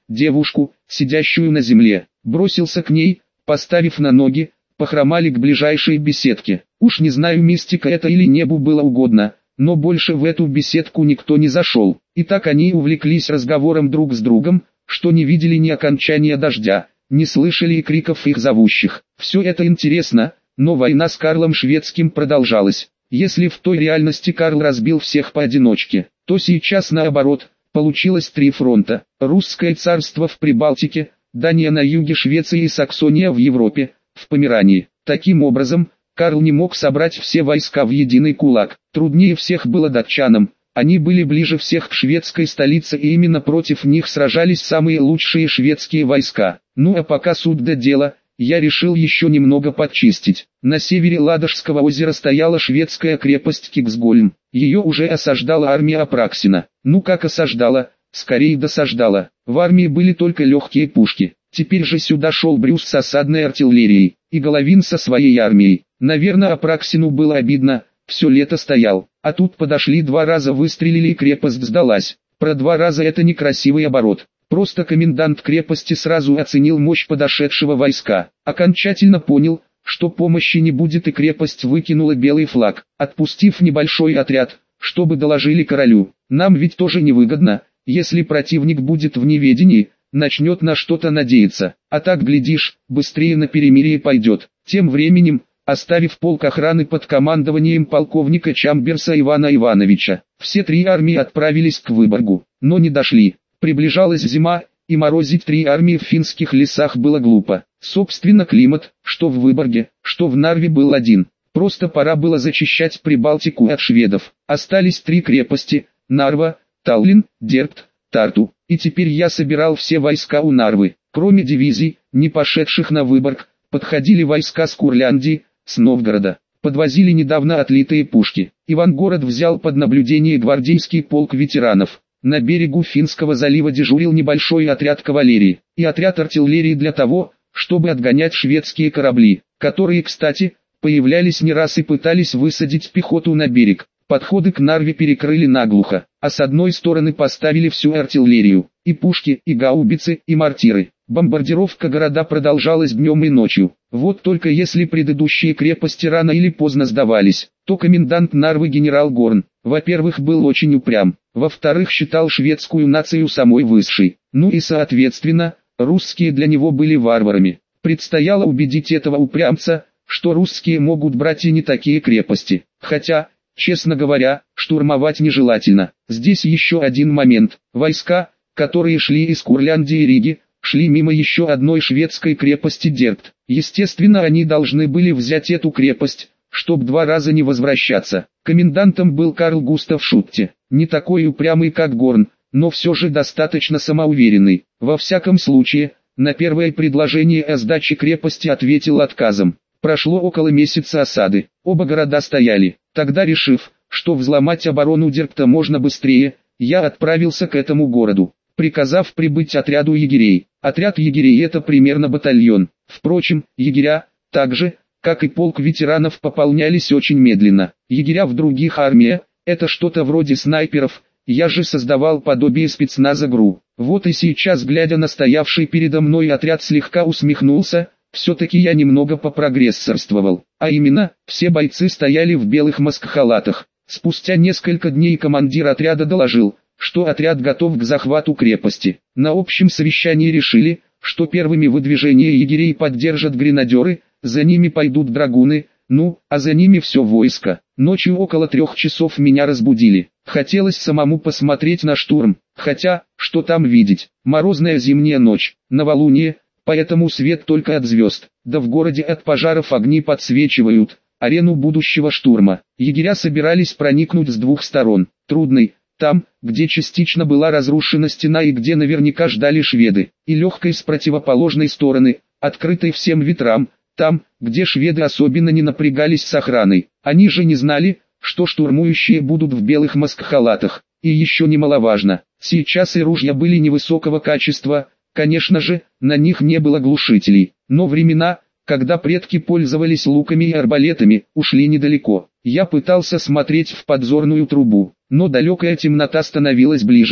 девушку, сидящую на земле, бросился к ней, поставив на ноги, похромали к ближайшей беседке. Уж не знаю, мистика это или небу было угодно, но больше в эту беседку никто не зашел. И так они увлеклись разговором друг с другом, что не видели ни окончания дождя, не слышали и криков их зовущих. Все это интересно, но война с Карлом Шведским продолжалась. Если в той реальности Карл разбил всех поодиночке, то сейчас наоборот, получилось три фронта. Русское царство в Прибалтике, Дания на юге Швеции и Саксония в Европе, в Померании. Таким образом, Карл не мог собрать все войска в единый кулак. Труднее всех было датчанам. Они были ближе всех к шведской столице и именно против них сражались самые лучшие шведские войска. Ну а пока суть до дела, я решил еще немного подчистить. На севере Ладожского озера стояла шведская крепость Киксгольм. Ее уже осаждала армия Апраксина. Ну как осаждала, скорее досаждала. В армии были только легкие пушки. Теперь же сюда шел Брюс с осадной артиллерией, и Головин со своей армией. Наверное, Апраксину было обидно, все лето стоял. А тут подошли 2 раза, выстрелили и крепость сдалась. Про 2 раза это некрасивый оборот. Просто комендант крепости сразу оценил мощь подошедшего войска. Окончательно понял, что помощи не будет, и крепость выкинула белый флаг, отпустив небольшой отряд, чтобы доложили королю. Нам ведь тоже невыгодно, если противник будет в неведении, начнет на что-то надеяться. А так, глядишь, быстрее на перемирие пойдет. Тем временем, оставив полк охраны под командованием полковника Чамберса Ивана Ивановича, все 3 армии отправились к Выборгу, но не дошли. Приближалась зима, и морозить 3 армии в финских лесах было глупо. Собственно, климат, что в Выборге, что в Нарве, был один. Просто пора было зачищать Прибалтику от шведов. Остались 3 крепости: Нарва, Таллин, Дербт, Тарту. И теперь я собирал все войска у Нарвы. Кроме дивизий, не пошедших на Выборг, подходили войска с Курляндии, с Новгорода. Подвозили недавно отлитые пушки. Ивангород взял под наблюдение гвардейский полк ветеранов. На берегу Финского залива дежурил небольшой отряд кавалерии и отряд артиллерии для того, чтобы отгонять шведские корабли, которые, кстати, появлялись не раз и пытались высадить пехоту на берег. Подходы к Нарве перекрыли наглухо, а с одной стороны поставили всю артиллерию, и пушки, и гаубицы, и мортиры. Бомбардировка города продолжалась днем и ночью. Вот только если предыдущие крепости рано или поздно сдавались, то комендант Нарвы генерал Горн, во-первых, был очень упрям, во-вторых, считал шведскую нацию самой высшей, ну и соответственно, русские для него были варварами. Предстояло убедить этого упрямца, что русские могут брать и не такие крепости, хотя, честно говоря, штурмовать нежелательно. Здесь еще один момент: войска, которые шли из Курляндии и Риги, шли мимо еще одной шведской крепости Дербт. Естественно, они должны были взять эту крепость, чтоб 2 раза не возвращаться. Комендантом был Карл Густав Шутте, не такой упрямый как Горн, но все же достаточно самоуверенный. Во всяком случае, на первое предложение о сдаче крепости ответил отказом. Прошло около месяца осады, оба города стояли. Тогда, решив, что взломать оборону Дербта можно быстрее, я отправился к этому городу, приказав прибыть отряду егерей. Отряд егерей — это примерно батальон. Впрочем, егеря, так же, как и полк ветеранов, пополнялись очень медленно. Егеря в других армиях — это что-то вроде снайперов, я же создавал подобие спецназа ГРУ. Вот и сейчас, глядя на стоявший передо мной отряд, слегка усмехнулся. Все-таки я немного попрогрессорствовал. А именно, все бойцы стояли в белых маскхалатах. Спустя несколько дней командир отряда доложил, что отряд готов к захвату крепости. На общем совещании решили, что первыми выдвижение егерей поддержат гренадеры, за ними пойдут драгуны, ну, а за ними все войско. Ночью около 3 часов меня разбудили. Хотелось самому посмотреть на штурм, хотя, что там видеть, морозная зимняя ночь, новолуние, поэтому свет только от звезд, да в городе от пожаров огни подсвечивают арену будущего штурма. Егеря собирались проникнуть с 2 сторон: Трудной, там, где частично была разрушена стена и где наверняка ждали шведы, и Легкой с противоположной стороны, открытой всем ветрам, там, где шведы особенно не напрягались с охраной. Они же не знали, что штурмующие будут в белых маскхалатах. И еще немаловажно, сейчас и ружья были невысокого качества. Конечно же, на них не было глушителей, но времена, когда предки пользовались луками и арбалетами, ушли недалеко. Я пытался смотреть в подзорную трубу, но далекая темнота становилась ближе.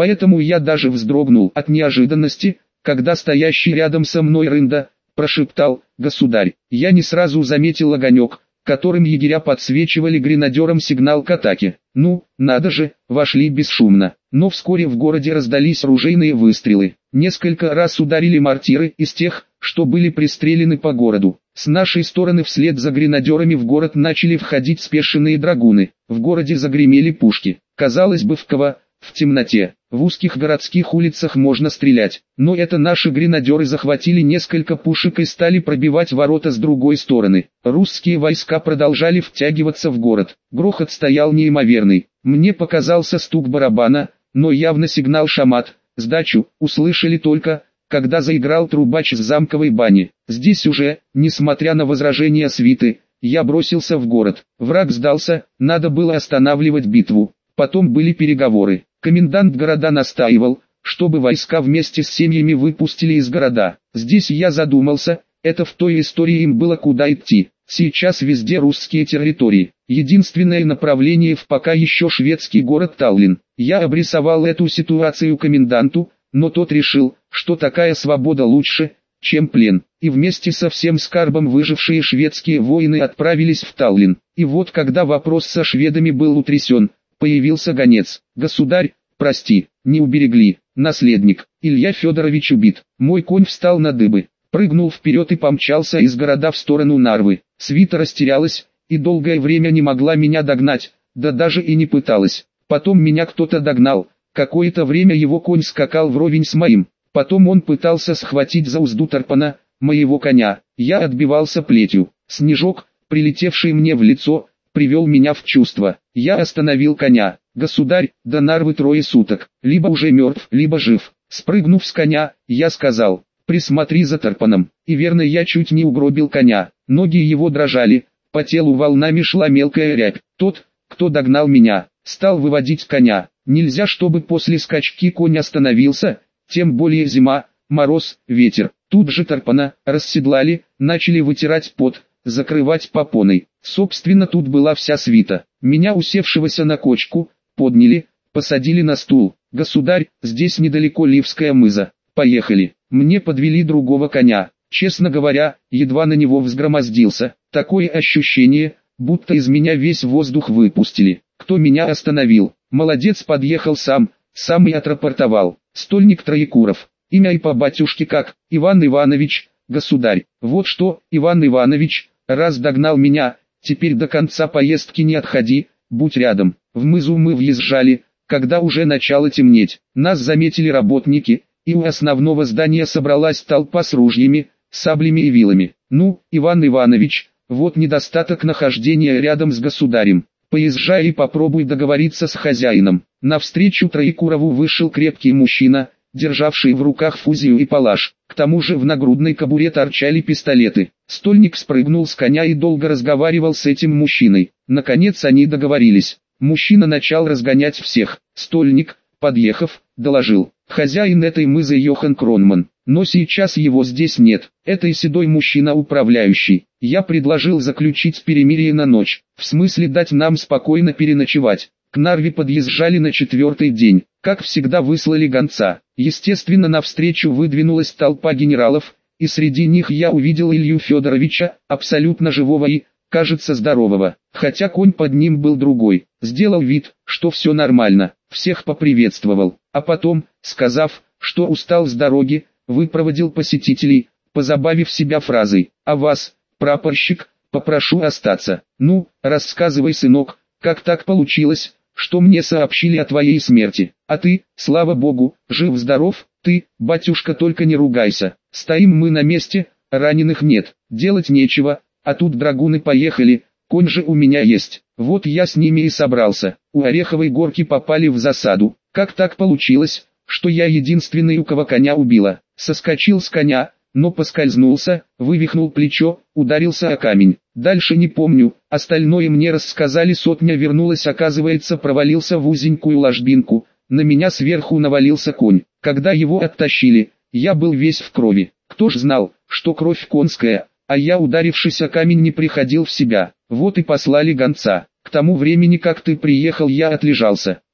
Поэтому я даже вздрогнул от неожиданности, когда стоящий рядом со мной Рында прошептал: «Государь». Я не сразу заметил огонек, которым егеря подсвечивали гренадерам сигнал к атаке. Ну, надо же, вошли бесшумно. Но вскоре в городе раздались ружейные выстрелы. Несколько раз ударили мортиры из тех, что были пристрелены по городу. С нашей стороны вслед за гренадерами в город начали входить спешенные драгуны. В городе загремели пушки. Казалось бы, в темноте, в узких городских улицах можно стрелять, но это наши гренадеры захватили несколько пушек и стали пробивать ворота с другой стороны. Русские войска продолжали втягиваться в город. Грохот стоял неимоверный. Мне показался стук барабана, но явно сигнал шамат. Сдачу услышали только, когда заиграл трубач с замковой бани. Здесь уже, несмотря на возражения свиты, я бросился в город. Враг сдался, надо было останавливать битву. Потом были переговоры. Комендант города настаивал, чтобы войска вместе с семьями выпустили из города. Здесь я задумался, это в той истории им было куда идти. Сейчас везде русские территории. Единственное направление в пока еще шведский город Таллин. Я обрисовал эту ситуацию коменданту, но тот решил, что такая свобода лучше, чем плен. И вместе со всем скарбом выжившие шведские воины отправились в Таллин. И вот когда вопрос со шведами был утрясен, появился гонец. «Государь, прости, не уберегли. Наследник, Илья Федорович убит». Мой конь встал на дыбы, прыгнул вперед и помчался из города в сторону Нарвы. Свита растерялась, и долгое время не могла меня догнать, да даже и не пыталась. Потом меня кто-то догнал, какое-то время его конь скакал вровень с моим. Потом он пытался схватить за узду тарпана, моего коня. Я отбивался плетью. Снежок, прилетевший мне в лицо, привел меня в чувство. Я остановил коня. «Государь, до Нарвы 3 суток, либо уже мертв, либо жив». Спрыгнув с коня, я сказал: «Присмотри за тарпаном». И верно, я чуть не угробил коня. Ноги его дрожали, по телу волнами шла мелкая рябь. Тот, кто догнал меня, стал выводить коня. Нельзя, чтобы после скачки конь остановился, тем более зима, мороз, ветер. Тут же тарпана расседлали, начали вытирать пот, закрывать попоной. Собственно, тут была вся свита. Меня, усевшегося на кочку, подняли, посадили на стул. «Государь, здесь недалеко Ливская мыза. Поехали». Мне подвели другого коня. Честно говоря, едва на него взгромоздился. Такое ощущение, будто из меня весь воздух выпустили. Кто меня остановил? Молодец, подъехал сам и отрапортовал. Стольник Троекуров. Имя и по батюшке как? Иван Иванович. Государь. Вот что, Иван Иванович, раз догнал меня, теперь до конца поездки не отходи, будь рядом. В мызу мы въезжали, когда уже начало темнеть. Нас заметили работники, и у основного здания собралась толпа с ружьями, саблями и вилами. «Ну, Иван Иванович, вот недостаток нахождения рядом с государем. Поезжай и попробуй договориться с хозяином». Навстречу Троекурову вышел крепкий мужчина, державший в руках фузию и палаш. К тому же в нагрудной кобуре торчали пистолеты. Стольник спрыгнул с коня и долго разговаривал с этим мужчиной. Наконец они договорились. Мужчина начал разгонять всех. Стольник, подъехав, доложил: «Хозяин этой мызы Йохан Кронман, но сейчас его здесь нет. Это и седой мужчина управляющий. Я предложил заключить перемирие на ночь, в смысле дать нам спокойно переночевать». К Нарве подъезжали на 4-й день. Как всегда, выслали гонца. Естественно, навстречу выдвинулась толпа генералов, и среди них я увидел Илью Федоровича, абсолютно живого и, кажется, здорового, хотя конь под ним был другой. Сделал вид, что все нормально, всех поприветствовал, а потом, сказав, что устал с дороги, выпроводил посетителей, позабавив себя фразой: «А вас, прапорщик, попрошу остаться». «Ну, рассказывай, сынок, как так получилось, что мне сообщили о твоей смерти? А ты, слава богу, жив-здоров? Ты, батюшка, только не ругайся. Стоим мы на месте, раненых нет, делать нечего, а тут драгуны поехали, конь же у меня есть. Вот я с ними и собрался. У Ореховой горки попали в засаду. Как так получилось, что я единственный, у кого коня убила?» Соскочил с коня, но поскользнулся, вывихнул плечо, ударился о камень. Дальше не помню, остальное мне рассказали. Сотня вернулась, оказывается, провалился в узенькую ложбинку, на меня сверху навалился конь. Когда его оттащили, я был весь в крови. Кто ж знал, что кровь конская, а я, ударившись о камень, не приходил в себя. Вот и послали гонца. К тому времени, как ты приехал, я отлежался.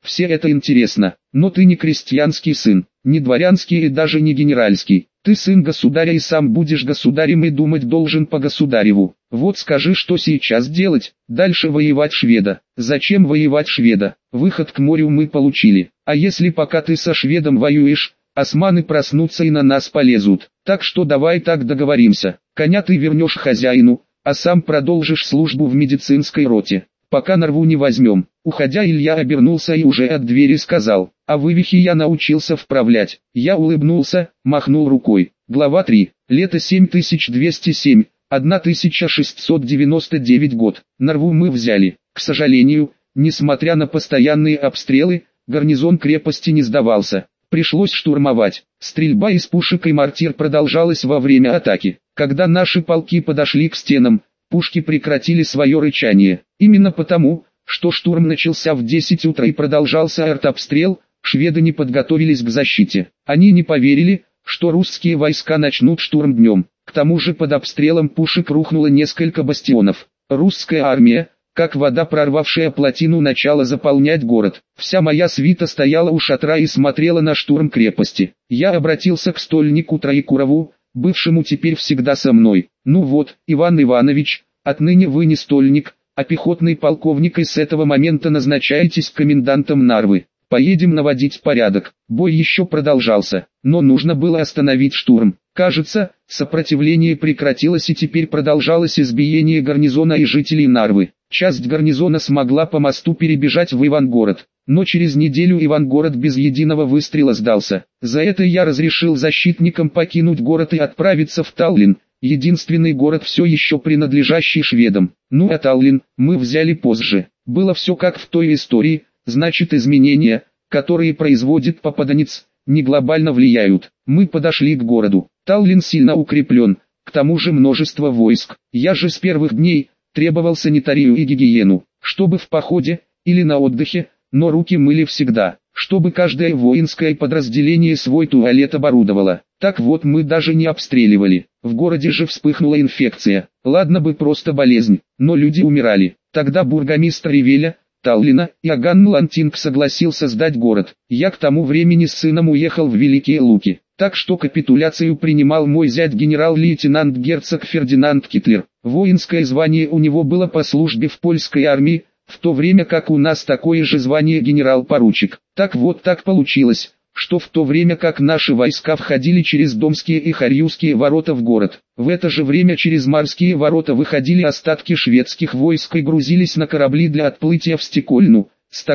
все это интересно, но ты не крестьянский сын, не дворянский и даже не генеральский. Ты сын государя и сам будешь государем и думать должен по государеву. Вот скажи, что сейчас делать? Дальше воевать шведа. Зачем воевать шведа? Выход к морю мы получили. А если пока ты со шведом воюешь, османы проснутся и на нас полезут? Так что давай так договоримся. Коня ты вернешь хозяину, а сам продолжишь службу в медицинской роте. Пока Нарву не возьмем. Уходя, Илья обернулся и уже от двери сказал: а вывихи я научился вправлять. Я улыбнулся, махнул рукой. Глава 3. Лето 7207, 1699 год. Нарву мы взяли. К сожалению, несмотря на постоянные обстрелы, гарнизон крепости не сдавался. Пришлось штурмовать. Стрельба из пушек и мортир продолжалась во время атаки. Когда наши полки подошли к стенам, пушки прекратили свое рычание. Именно потому, что штурм начался в 10 утра и продолжался артобстрел, шведы не подготовились к защите. Они не поверили, что русские войска начнут штурм днем. К тому же под обстрелом пушек рухнуло несколько бастионов. Русская армия, как вода, прорвавшая плотину, начала заполнять город. Вся моя свита стояла у шатра и смотрела на штурм крепости. Я обратился к стольнику Троекурову, бывшему теперь всегда со мной. Ну вот, Иван Иванович, отныне вы не стольник, а пехотный полковник, и с этого момента назначаетесь комендантом Нарвы. Поедем наводить порядок. Бой еще продолжался, но нужно было остановить штурм. Кажется, сопротивление прекратилось и теперь продолжалось избиение гарнизона и жителей Нарвы. Часть гарнизона смогла по мосту перебежать в Ивангород, но через неделю Ивангород без единого выстрела сдался. За это я разрешил защитникам покинуть город и отправиться в Таллин, единственный город, все еще принадлежащий шведам. Ну а Таллин мы взяли позже. Было все как в той истории, значит изменения, которые производит попаданец, не глобально влияют. Мы подошли к городу. Таллин сильно укреплен, к тому же множество войск. Я же с первых дней требовал санитарию и гигиену, чтобы в походе или на отдыхе, но руки мыли всегда, чтобы каждое воинское подразделение свой туалет оборудовало. Так вот, мы даже не обстреливали. В городе же вспыхнула инфекция. Ладно бы просто болезнь, но люди умирали. Тогда бургомистр Ревеля, Таллина, Иоганн Лантинг согласился сдать город. Я к тому времени с сыном уехал в Великие Луки. Так что капитуляцию принимал мой зять генерал-лейтенант герцог Фердинанд Китлер. Воинское звание у него было по службе в польской армии, в то время как у нас такое же звание генерал-поручик. Так вот, так получилось, что в то время как наши войска входили через Домские и Харьюские ворота в город, в это же время через Морские ворота выходили остатки шведских войск и грузились на корабли для отплытия в Стокгольм.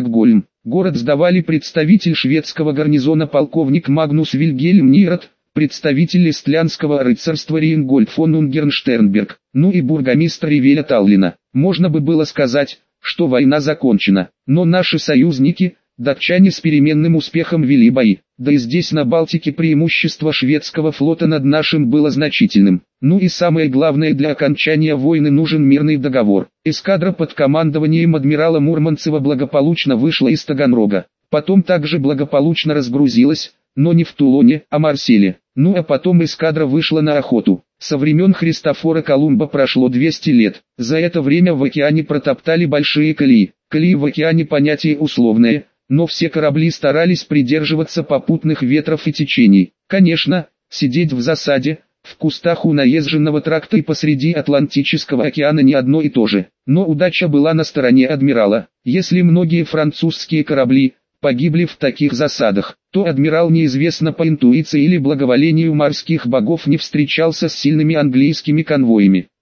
Город сдавали представитель шведского гарнизона полковник Магнус Вильгельм Нирот, представитель эстлянского рыцарства Риенгольд фон Унгернштернберг, ну и бургомистр Ревеля Таллина. Можно бы было сказать, что война закончена, но наши союзники, датчане, с переменным успехом вели бои. Да и здесь на Балтике преимущество шведского флота над нашим было значительным. Ну и самое главное, для окончания войны нужен мирный договор. Эскадра под командованием адмирала Мурманцева благополучно вышла из Таганрога. Потом также благополучно разгрузилась, но не в Тулоне, а Марселе. Ну а потом эскадра вышла на охоту. Со времен Христофора Колумба прошло 200 лет. За это время в океане протоптали большие колеи. Колеи в океане понятие условное, но все корабли старались придерживаться попутных ветров и течений. Конечно, сидеть в засаде, в кустах у наезженного тракта и посреди Атлантического океана не одно и то же. Но удача была на стороне адмирала. Если многие французские корабли погибли в таких засадах, то адмирал неизвестно по интуиции или благоволению морских богов не встречался с сильными английскими конвоями.